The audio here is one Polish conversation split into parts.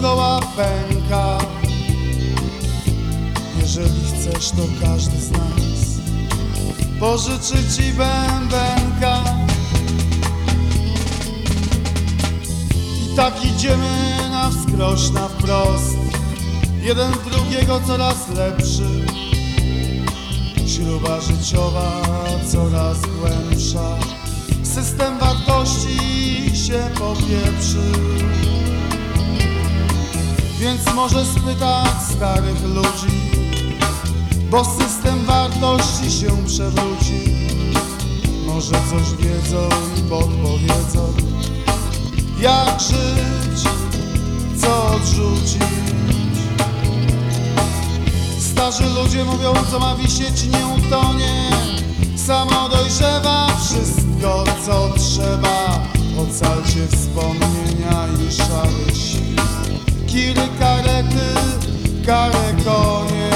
dookoła pęka. Jeżeli chcesz, to każdy z nas pożyczy ci bębenka. I tak idziemy na wskroś, na wprost, jeden w drugiego coraz lepszy. Śruba życiowa coraz głębsza, system wartości się popieprzy. Więc może spytać starych ludzi, bo system wartości się przewróci. Może coś wiedzą i podpowiedzą, jak żyć, co odrzucić. Starzy ludzie mówią, co ma wisieć, nie utonie. Samo dojrzewa wszystko, co trzeba. Ocalcie wspomnienia i szary świt. Kiry, karety, kare konie.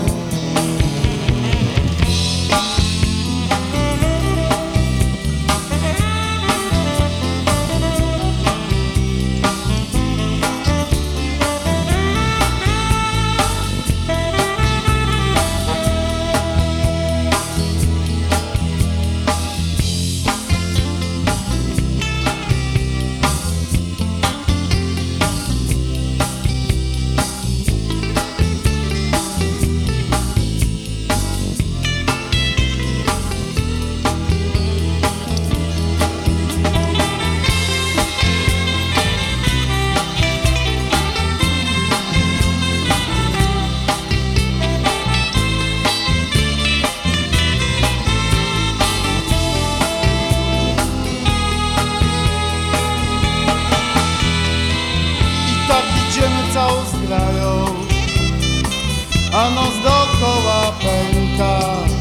Całą zgrają, a noc dookoła pęka.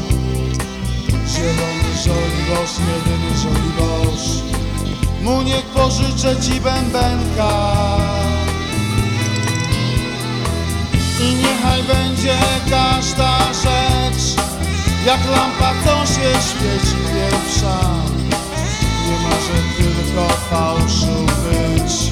Zielony żoliborz, jedyny żoliborz, mu niech pożyczę ci bębenka. I niechaj będzie każda rzecz jak lampa, co się świeci pierwsza. Nie może tylko fałszu być.